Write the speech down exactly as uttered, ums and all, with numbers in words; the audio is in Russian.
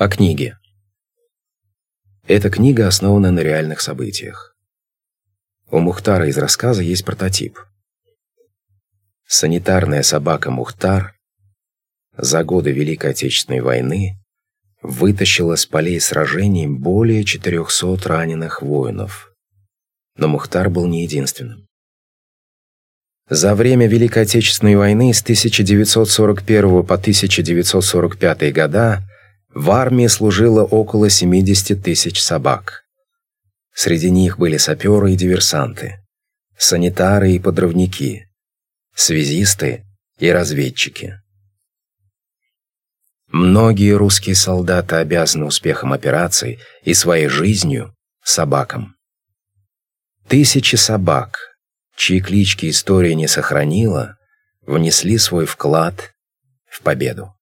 О книге. Эта книга основана на реальных событиях. У Мухтара из рассказа есть прототип. Санитарная собака Мухтар за годы Великой Отечественной войны вытащила с полей сражений более четырехсот раненых воинов. Но Мухтар был не единственным. За время Великой Отечественной войны с тысяча девятьсот сорок первого по тысяча девятьсот сорок пятый года в армии служило около семидесяти тысяч собак. Среди них были саперы и диверсанты, санитары и подрывники, связисты и разведчики. Многие русские солдаты обязаны успехом операций и своей жизнью собакам. Тысячи собак, чьи клички история не сохранила, внесли свой вклад в победу.